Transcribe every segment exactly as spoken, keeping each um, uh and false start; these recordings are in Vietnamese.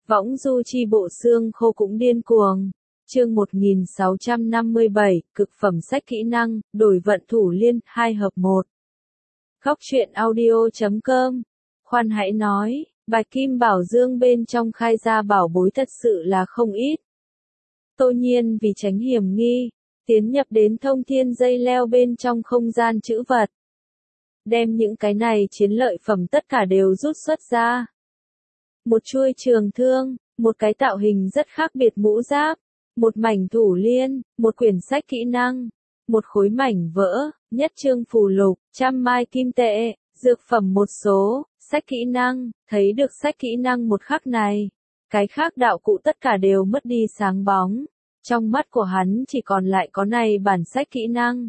Võng du chi bộ xương khô cũng điên cuồng. Chương một nghìn sáu trăm năm mươi bảy, cực phẩm sách kỹ năng, đổi vận thủ liên, hai hợp một. Góc truyện audio chấm com. Khoan hãy nói, bạch kim bảo dương bên trong khai ra bảo bối thật sự là không ít. Tô Nhiên vì tránh hiểm nghi, tiến nhập đến thông thiên dây leo bên trong không gian trữ vật. Đem những cái này chiến lợi phẩm tất cả đều rút xuất ra. Một chuôi trường thương, một cái tạo hình rất khác biệt mũ giáp, một mảnh thủ liên, một quyển sách kỹ năng, một khối mảnh vỡ, nhất chương phù lục, trăm mai kim tệ, dược phẩm một số, sách kỹ năng, thấy được sách kỹ năng một khắc này. Cái khác đạo cụ tất cả đều mất đi sáng bóng. Trong mắt của hắn chỉ còn lại có này bản sách kỹ năng.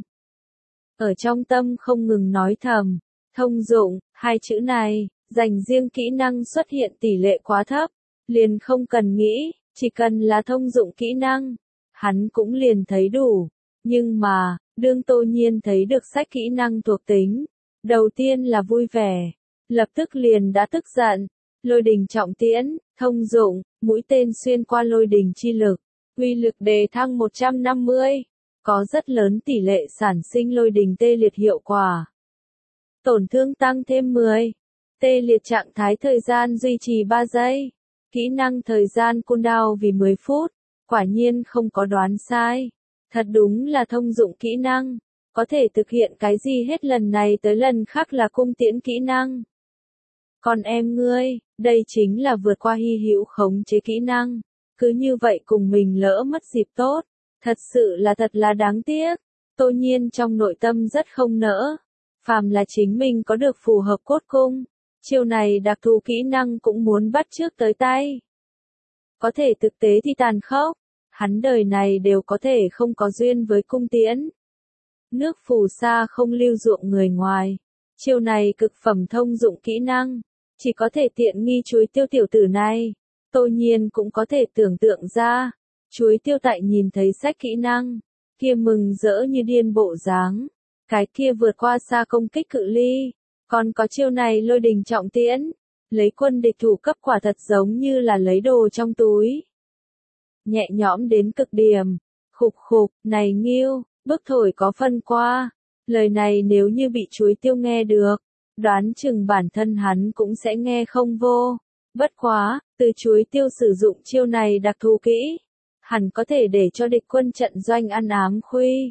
Ở trong tâm không ngừng nói thầm, thông dụng, hai chữ này, dành riêng kỹ năng xuất hiện tỷ lệ quá thấp, liền không cần nghĩ, chỉ cần là thông dụng kỹ năng, hắn cũng liền thấy đủ. Nhưng mà, đương Tô Nhiên thấy được sách kỹ năng thuộc tính, đầu tiên là vui vẻ, lập tức liền đã tức giận, lôi đình trọng tiễn, thông dụng, mũi tên xuyên qua lôi đình chi lực, uy lực đề thăng một trăm năm mươi, có rất lớn tỷ lệ sản sinh lôi đình tê liệt hiệu quả. Tổn thương tăng thêm mười, tê liệt trạng thái thời gian duy trì ba giây, kỹ năng thời gian cooldown vì mười phút, quả nhiên không có đoán sai. Thật đúng là thông dụng kỹ năng, có thể thực hiện cái gì hết lần này tới lần khác là cung tiễn kỹ năng. Còn em ngươi, đây chính là vượt qua hy hữu khống chế kỹ năng, cứ như vậy cùng mình lỡ mất dịp tốt, thật sự là thật là đáng tiếc. Tô Nhiên trong nội tâm rất không nỡ, phàm là chính mình có được phù hợp cốt cung, chiêu này đặc thù kỹ năng cũng muốn bắt trước tới tay. Có thể thực tế thì tàn khốc, hắn đời này đều có thể không có duyên với cung tiễn. Nước phù sa không lưu ruộng người ngoài, chiêu này cực phẩm thông dụng kỹ năng, chỉ có thể tiện nghi chuối tiêu tiểu tử này. Tô Nhiên cũng có thể tưởng tượng ra, chuối tiêu tại nhìn thấy sách kỹ năng, kia mừng rỡ như điên bộ dáng, cái kia vượt qua xa công kích cự ly, còn có chiêu này lôi đình trọng tiễn, lấy quân địch thủ cấp quả thật giống như là lấy đồ trong túi. Nhẹ nhõm đến cực điểm, khục khục, này Nghiêu, bức thổi có phân qua, lời này nếu như bị chuối tiêu nghe được, đoán chừng bản thân hắn cũng sẽ nghe không vô. Bất quá, từ chuối tiêu sử dụng chiêu này đặc thù kỹ, hẳn có thể để cho địch quân trận doanh ăn ám khuy.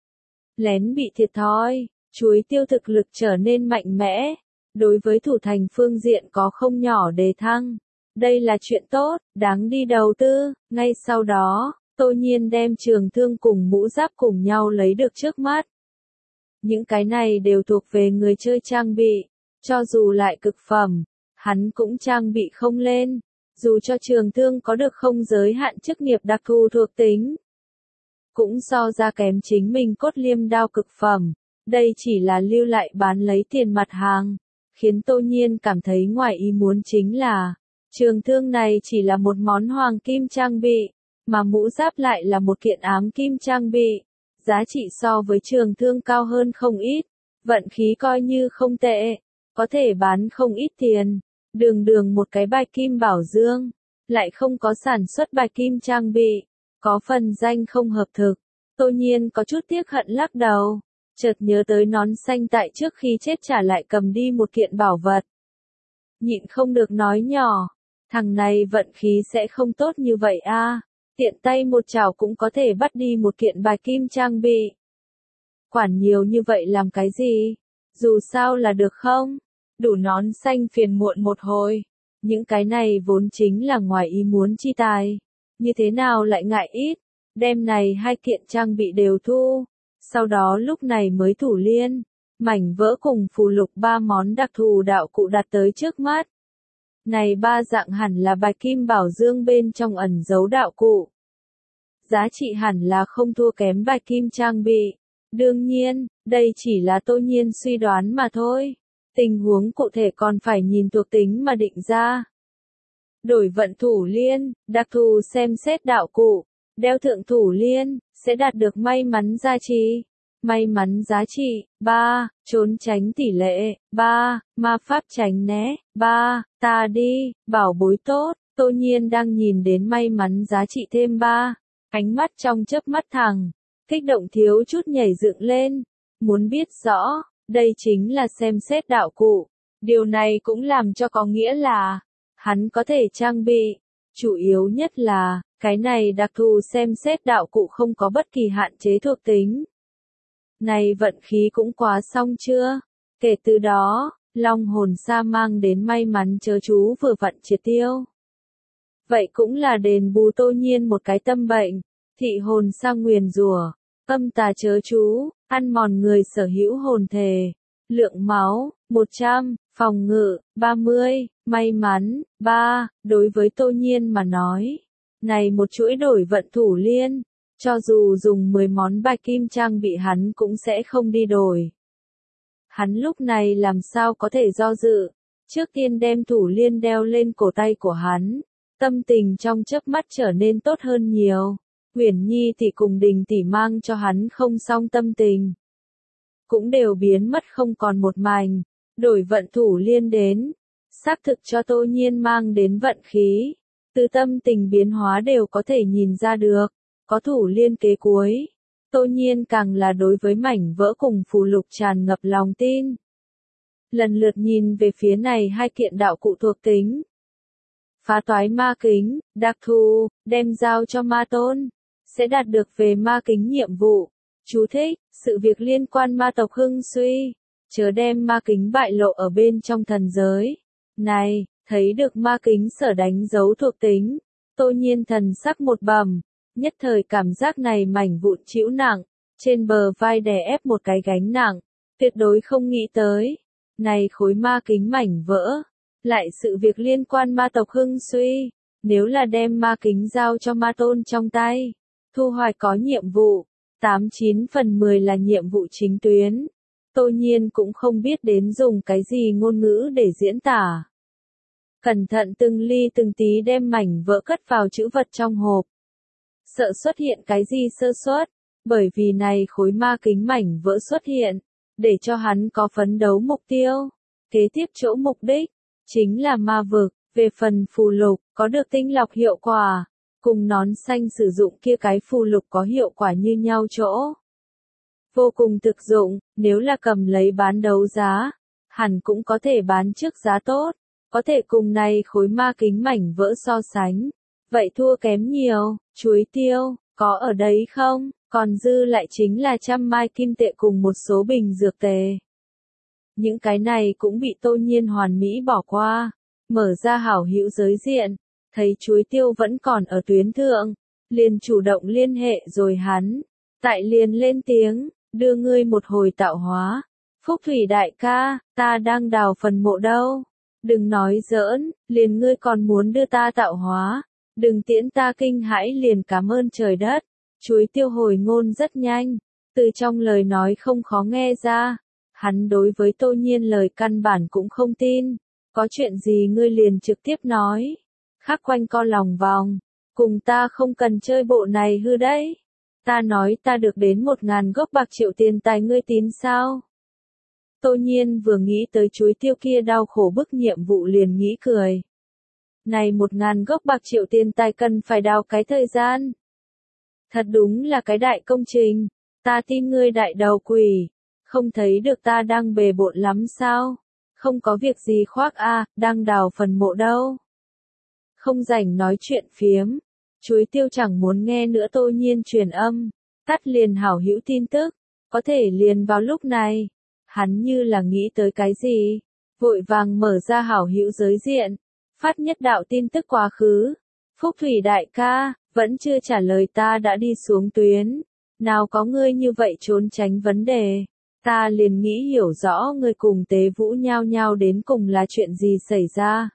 Lén bị thiệt thòi, chuối tiêu thực lực trở nên mạnh mẽ, đối với thủ thành phương diện có không nhỏ đề thăng. Đây là chuyện tốt, đáng đi đầu tư. Ngay sau đó, Tô Nhiên đem trường thương cùng mũ giáp cùng nhau lấy được trước mắt. Những cái này đều thuộc về người chơi trang bị, cho dù lại cực phẩm, hắn cũng trang bị không lên, dù cho trường thương có được không giới hạn chức nghiệp đặc thù thuộc tính. Cũng so ra kém chính mình cốt liêm đao cực phẩm, đây chỉ là lưu lại bán lấy tiền mặt hàng, khiến Tô Nhiên cảm thấy ngoài ý muốn chính là, trường thương này chỉ là một món hoàng kim trang bị, mà mũ giáp lại là một kiện ám kim trang bị, giá trị so với trường thương cao hơn không ít, vận khí coi như không tệ, có thể bán không ít tiền. Đường đường một cái bạch kim bảo dương, lại không có sản xuất bạch kim trang bị, có phần danh không hợp thực. Tô Nhiên có chút tiếc hận lắc đầu, chợt nhớ tới nón xanh tại trước khi chết trả lại cầm đi một kiện bảo vật. Nhịn không được nói nhỏ, thằng này vận khí sẽ không tốt như vậy a, à, tiện tay một chảo cũng có thể bắt đi một kiện bạch kim trang bị. Quản nhiều như vậy làm cái gì, dù sao là được không? Đủ nón xanh phiền muộn một hồi, những cái này vốn chính là ngoài ý muốn chi tài, như thế nào lại ngại ít, đem này hai kiện trang bị đều thu, sau đó lúc này mới thủ liên, mảnh vỡ cùng phù lục ba món đặc thù đạo cụ đặt tới trước mắt. Này ba dạng hẳn là bạch kim bảo dương bên trong ẩn giấu đạo cụ. Giá trị hẳn là không thua kém bạch kim trang bị, đương nhiên, đây chỉ là Tô Nhiên suy đoán mà thôi. Tình huống cụ thể còn phải nhìn thuộc tính mà định ra. Đổi vận thủ liên, đặc thù xem xét đạo cụ, đeo thượng thủ liên, sẽ đạt được may mắn giá trị. May mắn giá trị, ba, trốn tránh tỷ lệ, ba, ma pháp tránh né, ba, ta đi, bảo bối tốt, Tô Nhiên đang nhìn đến may mắn giá trị thêm ba, ánh mắt trong chớp mắt thẳng, kích động thiếu chút nhảy dựng lên, muốn biết rõ, đây chính là xem xét đạo cụ. Điều này cũng làm cho có nghĩa là, hắn có thể trang bị, chủ yếu nhất là, cái này đặc thù xem xét đạo cụ không có bất kỳ hạn chế thuộc tính. Này vận khí cũng quá xong chưa? Kể từ đó, Long hồn sa mang đến may mắn chớ chú vừa vặn triệt tiêu. Vậy cũng là đền bù Tô Nhiên một cái tâm bệnh, thị hồn sa nguyền rủa, âm tà chớ chú, ăn mòn người sở hữu hồn thể, lượng máu, một trăm, phòng ngự, ba mươi, may mắn, ba, đối với Tô Nhiên mà nói. Này một chuỗi đổi vận thủ liên, cho dù dùng mười món bạch kim trang bị hắn cũng sẽ không đi đổi. Hắn lúc này làm sao có thể do dự, trước tiên đem thủ liên đeo lên cổ tay của hắn, tâm tình trong chớp mắt trở nên tốt hơn nhiều. Uyển Nhi thì cùng Đình tỷ mang cho hắn không xong tâm tình, cũng đều biến mất không còn một mảnh, đổi vận thủ liên đến, xác thực cho Tô Nhiên mang đến vận khí, từ tâm tình biến hóa đều có thể nhìn ra được, có thủ liên kế cuối. Tô Nhiên càng là đối với mảnh vỡ cùng phù lục tràn ngập lòng tin. Lần lượt nhìn về phía này hai kiện đạo cụ thuộc tính. Phá toái ma kính, đặc thù, đem giao cho ma tôn, sẽ đạt được về ma kính nhiệm vụ. Chú thích, sự việc liên quan ma tộc hưng suy, chớ đem ma kính bại lộ ở bên trong thần giới. Này, thấy được ma kính sở đánh dấu thuộc tính, Tô Nhiên thần sắc một bầm, nhất thời cảm giác này mảnh vụn chịu nặng, trên bờ vai đè ép một cái gánh nặng, tuyệt đối không nghĩ tới. Này khối ma kính mảnh vỡ, lại sự việc liên quan ma tộc hưng suy, nếu là đem ma kính giao cho ma tôn trong tay, thu hoạch có nhiệm vụ, tám chín phần mười là nhiệm vụ chính tuyến. Tô Nhiên cũng không biết đến dùng cái gì ngôn ngữ để diễn tả. Cẩn thận từng ly từng tí đem mảnh vỡ cất vào chữ vật trong hộp. Sợ xuất hiện cái gì sơ suất, bởi vì này khối ma kính mảnh vỡ xuất hiện, để cho hắn có phấn đấu mục tiêu. Kế tiếp chỗ mục đích, chính là ma vực, về phần phù lục, có được tinh lọc hiệu quả, cùng nón xanh sử dụng kia cái phù lục có hiệu quả như nhau chỗ. Vô cùng thực dụng, nếu là cầm lấy bán đấu giá, hẳn cũng có thể bán trước giá tốt, có thể cùng này khối ma kính mảnh vỡ so sánh. Vậy thua kém nhiều, chuối tiêu, có ở đấy không? Còn dư lại chính là trăm mai kim tệ cùng một số bình dược tề. Những cái này cũng bị Tô Nhiên hoàn mỹ bỏ qua, mở ra hảo hữu giới diện, thấy chuối tiêu vẫn còn ở tuyến thượng, liền chủ động liên hệ rồi hắn, tại liền lên tiếng, đưa ngươi một hồi tạo hóa. Phúc Thủy đại ca, ta đang đào phần mộ đâu, đừng nói giỡn, liền ngươi còn muốn đưa ta tạo hóa, đừng tiễn ta kinh hãi liền cảm ơn trời đất. Chuối tiêu hồi ngôn rất nhanh, từ trong lời nói không khó nghe ra, hắn đối với Tô Nhiên lời căn bản cũng không tin, có chuyện gì ngươi liền trực tiếp nói, khắc quanh co lòng vòng, cùng ta không cần chơi bộ này hư đấy, ta nói ta được đến một ngàn gốc bạc triệu tiền tài ngươi tín sao? Tô Nhiên vừa nghĩ tới chuối tiêu kia đau khổ bức nhiệm vụ liền nghĩ cười. Này một ngàn gốc bạc triệu tiền tài cần phải đào cái thời gian. Thật đúng là cái đại công trình, ta tin ngươi đại đầu quỷ, không thấy được ta đang bề bộn lắm sao? Không có việc gì khoác a, à, đang đào phần mộ đâu. Không rảnh nói chuyện phiếm, chuối tiêu chẳng muốn nghe nữa. Tô Nhiên truyền âm, tắt liền hảo hữu tin tức, có thể liền vào lúc này. Hắn như là nghĩ tới cái gì, vội vàng mở ra hảo hữu giới diện, phát nhất đạo tin tức quá khứ. Phúc Thủy đại ca, vẫn chưa trả lời ta đã đi xuống tuyến, nào có ngươi như vậy trốn tránh vấn đề, ta liền nghĩ hiểu rõ ngươi cùng Tế Vũ nhao nhao đến cùng là chuyện gì xảy ra.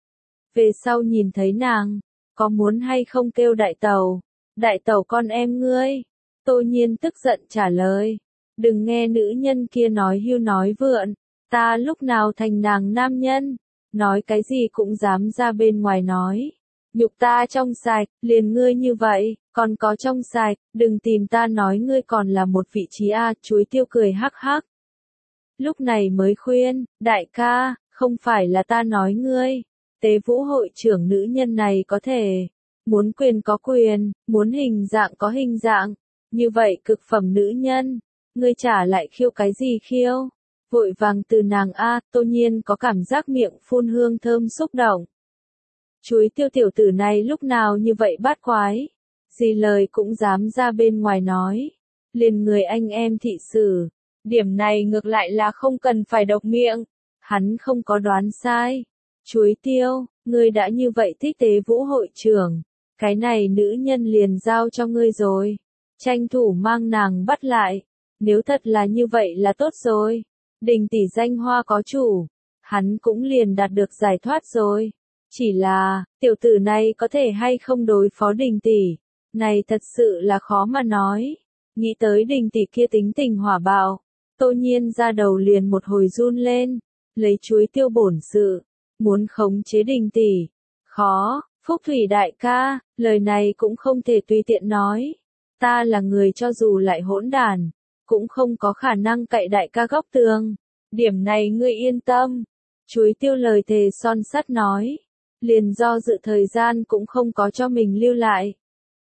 Về sau nhìn thấy nàng, có muốn hay không kêu đại tàu, đại tàu con em ngươi, Tô Nhiên tức giận trả lời, đừng nghe nữ nhân kia nói hưu nói vượn, ta lúc nào thành nàng nam nhân, nói cái gì cũng dám ra bên ngoài nói. Nhục ta trong sạch, liền ngươi như vậy, còn có trong sạch, đừng tìm ta nói ngươi còn là một vị trí a. Chuối tiêu cười hắc hắc. Lúc này mới khuyên, đại ca, không phải là ta nói ngươi, Tế vũ hội trưởng nữ nhân này có thể, muốn quyền có quyền, muốn hình dạng có hình dạng. Như vậy cực phẩm nữ nhân, ngươi trả lại khiêu cái gì khiêu? Vội vàng từ nàng A, Tô Nhiên có cảm giác miệng phun hương thơm xúc động. Chuối tiêu tiểu tử này lúc nào như vậy bát quái, gì lời cũng dám ra bên ngoài nói. Liền người anh em thị sử, điểm này ngược lại là không cần phải độc miệng, hắn không có đoán sai. Chuối tiêu, ngươi đã như vậy thích tế vũ hội trưởng, cái này nữ nhân liền giao cho ngươi rồi, tranh thủ mang nàng bắt lại, nếu thật là như vậy là tốt rồi. Đình tỷ danh hoa có chủ, hắn cũng liền đạt được giải thoát rồi. Chỉ là, tiểu tử này có thể hay không đối phó đình tỷ, này thật sự là khó mà nói. Nghĩ tới đình tỷ kia tính tình hỏa bạo, Tô Nhiên ra đầu liền một hồi run lên, lấy chuối tiêu bổn sự, muốn khống chế đình tỷ. Khó, Phúc Thủy đại ca, lời này cũng không thể tùy tiện nói. Ta là người cho dù lại hỗn đàn, cũng không có khả năng cậy đại ca góc tường. Điểm này ngươi yên tâm. Chuối tiêu lời thề son sắt nói. Liền do dự thời gian cũng không có cho mình lưu lại.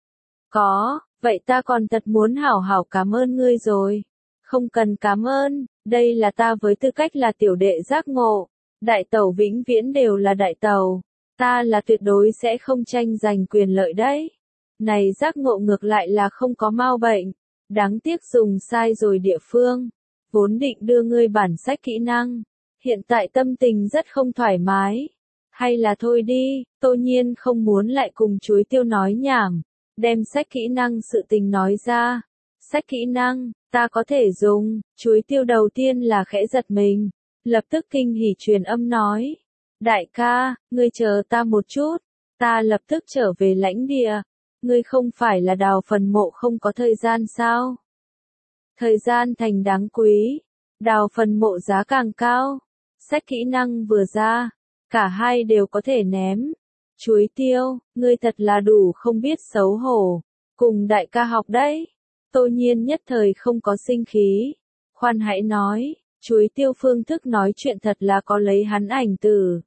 Có, vậy ta còn thật muốn hảo hảo cảm ơn ngươi rồi. Không cần cảm ơn, đây là ta với tư cách là tiểu đệ giác ngộ. Đại tẩu vĩnh viễn đều là đại tẩu. Ta là tuyệt đối sẽ không tranh giành quyền lợi đấy. Này giác ngộ ngược lại là không có mau bệnh. Đáng tiếc dùng sai rồi địa phương. Vốn định đưa ngươi bản sách kỹ năng. Hiện tại tâm tình rất không thoải mái. Hay là thôi đi, Tô Nhiên không muốn lại cùng chuối tiêu nói nhảm. Đem sách kỹ năng sự tình nói ra. Sách kỹ năng, ta có thể dùng. Chuối tiêu đầu tiên là khẽ giật mình. Lập tức kinh hỉ truyền âm nói. Đại ca, ngươi chờ ta một chút. Ta lập tức trở về lãnh địa. Ngươi không phải là đào phần mộ không có thời gian sao? Thời gian thành đáng quý. Đào phần mộ giá càng cao. Sách kỹ năng vừa ra. Cả hai đều có thể ném. Chuối tiêu, ngươi thật là đủ không biết xấu hổ. Cùng đại ca học đấy. Tô Nhiên nhất thời không có sinh khí. Khoan hãy nói, chuối tiêu phương thức nói chuyện thật là có lấy hắn ảnh từ.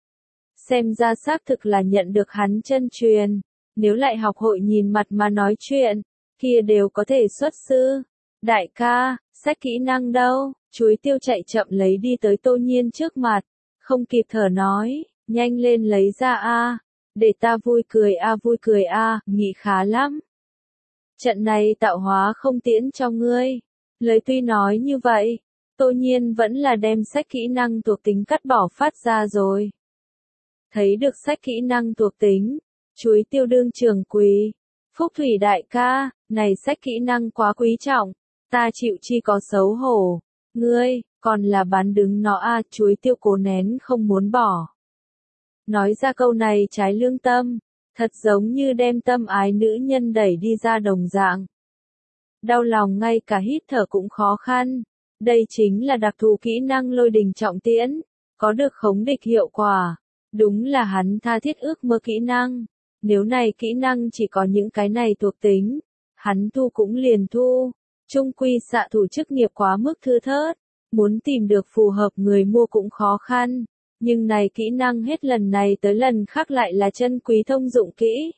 Xem ra xác thực là nhận được hắn chân truyền. Nếu lại học hội nhìn mặt mà nói chuyện, kia đều có thể xuất sư. Đại ca, sách kỹ năng đâu? Chuối tiêu chạy chậm lấy đi tới Tô Nhiên trước mặt. Không kịp thở nói, nhanh lên lấy ra a, để ta vui cười a vui cười a, nghĩ khá lắm. Trận này tạo hóa không tiễn cho ngươi. Lời tuy nói như vậy, Tô Nhiên vẫn là đem sách kỹ năng thuộc tính cắt bỏ phát ra rồi. Thấy được sách kỹ năng thuộc tính, chuối tiêu đương trường quý. Phúc Thủy đại ca, này sách kỹ năng quá quý trọng, ta chịu chi có xấu hổ. Ngươi, còn là bán đứng nó a, chuối tiêu cố nén không muốn bỏ. Nói ra câu này trái lương tâm, thật giống như đem tâm ái nữ nhân đẩy đi ra đồng dạng. Đau lòng ngay cả hít thở cũng khó khăn. Đây chính là đặc thù kỹ năng lôi đình trọng tiễn, có được khống địch hiệu quả. Đúng là hắn tha thiết ước mơ kỹ năng. Nếu này kỹ năng chỉ có những cái này thuộc tính, hắn thu cũng liền thu. Trung quy xạ thủ chức nghiệp quá mức thưa thớt, muốn tìm được phù hợp người mua cũng khó khăn. Nhưng này kỹ năng hết lần này tới lần khác lại là chân quý thông dụng kỹ.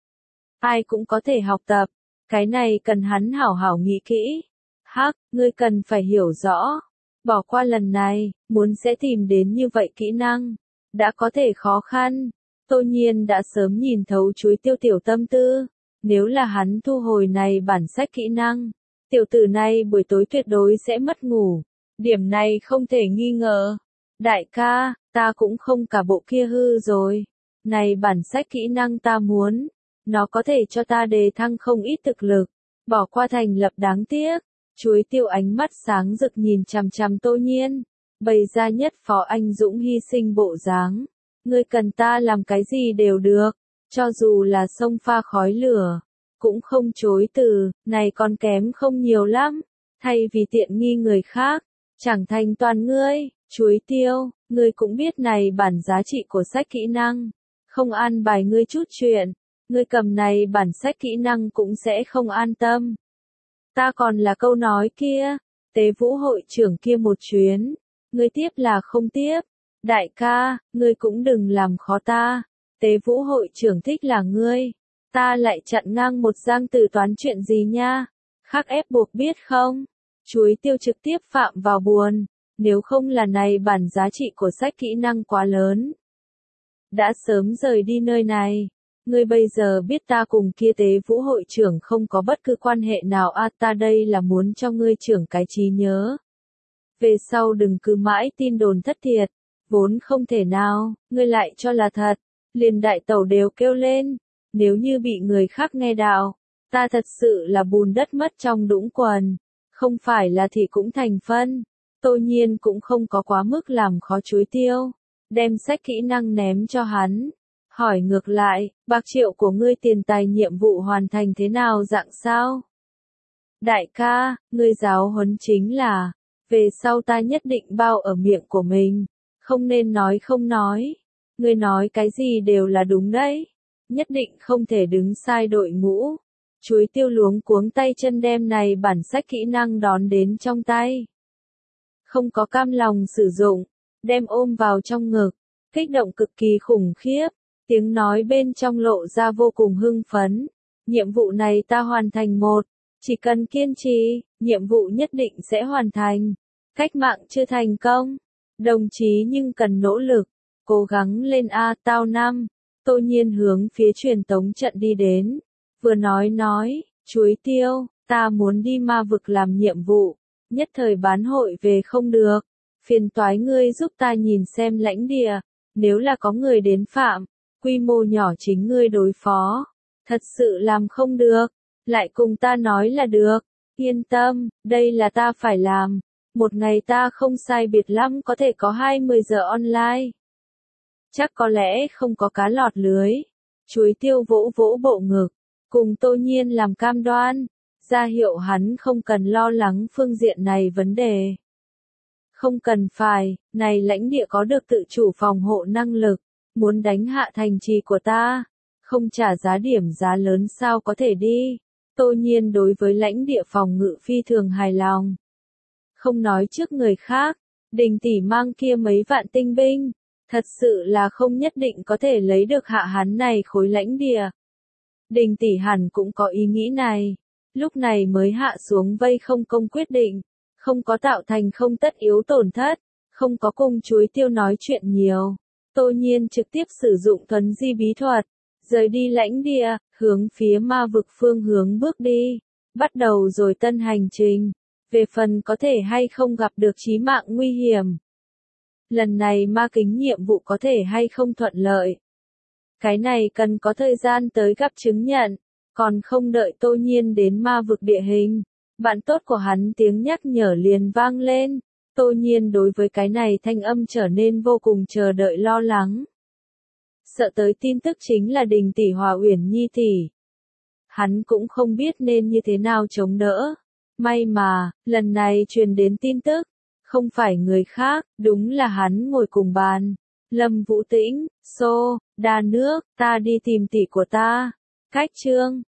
Ai cũng có thể học tập, cái này cần hắn hảo hảo nghĩ kỹ. Hắc, ngươi cần phải hiểu rõ. Bỏ qua lần này, muốn sẽ tìm đến như vậy kỹ năng. Đã có thể khó khăn. Tô Nhiên đã sớm nhìn thấu chuối tiêu tiểu tâm tư. Nếu là hắn thu hồi này bản sách kỹ năng, tiểu tử này buổi tối tuyệt đối sẽ mất ngủ. Điểm này không thể nghi ngờ. Đại ca, ta cũng không cả bộ kia hư rồi. Này bản sách kỹ năng ta muốn. Nó có thể cho ta đề thăng không ít thực lực. Bỏ qua thành lập đáng tiếc. Chuối tiêu ánh mắt sáng rực nhìn chằm chằm Tô Nhiên. Bày ra nhất phó anh dũng hy sinh bộ dáng. Ngươi cần ta làm cái gì đều được. Cho dù là sông pha khói lửa. Cũng không chối từ, này còn kém không nhiều lắm. Thay vì tiện nghi người khác. Chẳng thành toàn ngươi, chuối tiêu, ngươi cũng biết này bản giá trị của sách kỹ năng. Không an bài ngươi chút chuyện. Ngươi cầm này bản sách kỹ năng cũng sẽ không an tâm. Ta còn là câu nói kia. Tế vũ hội trưởng kia một chuyến. Ngươi tiếp là không tiếp. Đại ca, ngươi cũng đừng làm khó ta. Tế vũ hội trưởng thích là ngươi. Ta lại chặn ngang một giang tử toán chuyện gì nha. Khắc ép buộc biết không? Chuối tiêu trực tiếp phạm vào buồn. Nếu không là này bản giá trị của sách kỹ năng quá lớn. Đã sớm rời đi nơi này. Ngươi bây giờ biết ta cùng kia tế vũ hội trưởng không có bất cứ quan hệ nào à, ta đây là muốn cho ngươi trưởng cái trí nhớ. Về sau đừng cứ mãi tin đồn thất thiệt, vốn không thể nào, ngươi lại cho là thật, liền đại tẩu đều kêu lên, nếu như bị người khác nghe đạo, ta thật sự là bùn đất mất trong đũng quần, không phải là thì cũng thành phân, Tô Nhiên cũng không có quá mức làm khó chuối tiêu, đem sách kỹ năng ném cho hắn. Hỏi ngược lại, bạc triệu của ngươi tiền tài nhiệm vụ hoàn thành thế nào dạng sao? Đại ca, ngươi giáo huấn chính là, về sau ta nhất định bao ở miệng của mình, không nên nói không nói. Ngươi nói cái gì đều là đúng đấy, nhất định không thể đứng sai đội ngũ. Chuối tiêu luống cuống tay chân đem này bản sách kỹ năng đón đến trong tay. Không có cam lòng sử dụng, đem ôm vào trong ngực, kích động cực kỳ khủng khiếp. Tiếng nói bên trong lộ ra vô cùng hưng phấn. Nhiệm vụ này ta hoàn thành một. Chỉ cần kiên trì, nhiệm vụ nhất định sẽ hoàn thành. Cách mạng chưa thành công. Đồng chí nhưng cần nỗ lực. Cố gắng lên A tao năm. Tô Nhiên hướng phía truyền tống trận đi đến. Vừa nói nói, chuối tiêu, ta muốn đi ma vực làm nhiệm vụ. Nhất thời bán hội về không được. Phiền toái ngươi giúp ta nhìn xem lãnh địa. Nếu là có người đến phạm. Quy mô nhỏ chính ngươi đối phó. Thật sự làm không được. Lại cùng ta nói là được. Yên tâm, đây là ta phải làm. Một ngày ta không sai biệt lắm có thể có hai mươi giờ online. Chắc có lẽ không có cá lọt lưới. Chuối tiêu vỗ vỗ bộ ngực. Cùng Tô Nhiên làm cam đoan. Ra hiệu hắn không cần lo lắng phương diện này vấn đề. Không cần phải, này lãnh địa có được tự chủ phòng hộ năng lực. Muốn đánh hạ thành trì của ta, không trả giá điểm giá lớn sao có thể đi. Tô Nhiên đối với lãnh địa phòng ngự phi thường hài lòng. Không nói trước người khác, Đình tỷ mang kia mấy vạn tinh binh, thật sự là không nhất định có thể lấy được hạ hắn này khối lãnh địa. Đình tỷ hẳn cũng có ý nghĩ này, lúc này mới hạ xuống vây không công quyết định, không có tạo thành không tất yếu tổn thất, không có cùng chuối tiêu nói chuyện nhiều. Tô Nhiên trực tiếp sử dụng thuấn di bí thuật, rời đi lãnh địa, hướng phía ma vực phương hướng bước đi, bắt đầu rồi tân hành trình, về phần có thể hay không gặp được chí mạng nguy hiểm. Lần này ma kính nhiệm vụ có thể hay không thuận lợi. Cái này cần có thời gian tới gặp chứng nhận, còn không đợi Tô Nhiên đến ma vực địa hình. Bạn tốt của hắn tiếng nhắc nhở liền vang lên. Tô Nhiên đối với cái này thanh âm trở nên vô cùng chờ đợi lo lắng. Sợ tới tin tức chính là Đình tỷ Hòa Uyển Nhi tỷ. Hắn cũng không biết nên như thế nào chống đỡ. May mà, lần này truyền đến tin tức, không phải người khác, đúng là hắn ngồi cùng bàn. Lâm Vũ Tĩnh, xô, đa nước, ta đi tìm tỷ của ta. Cách chương.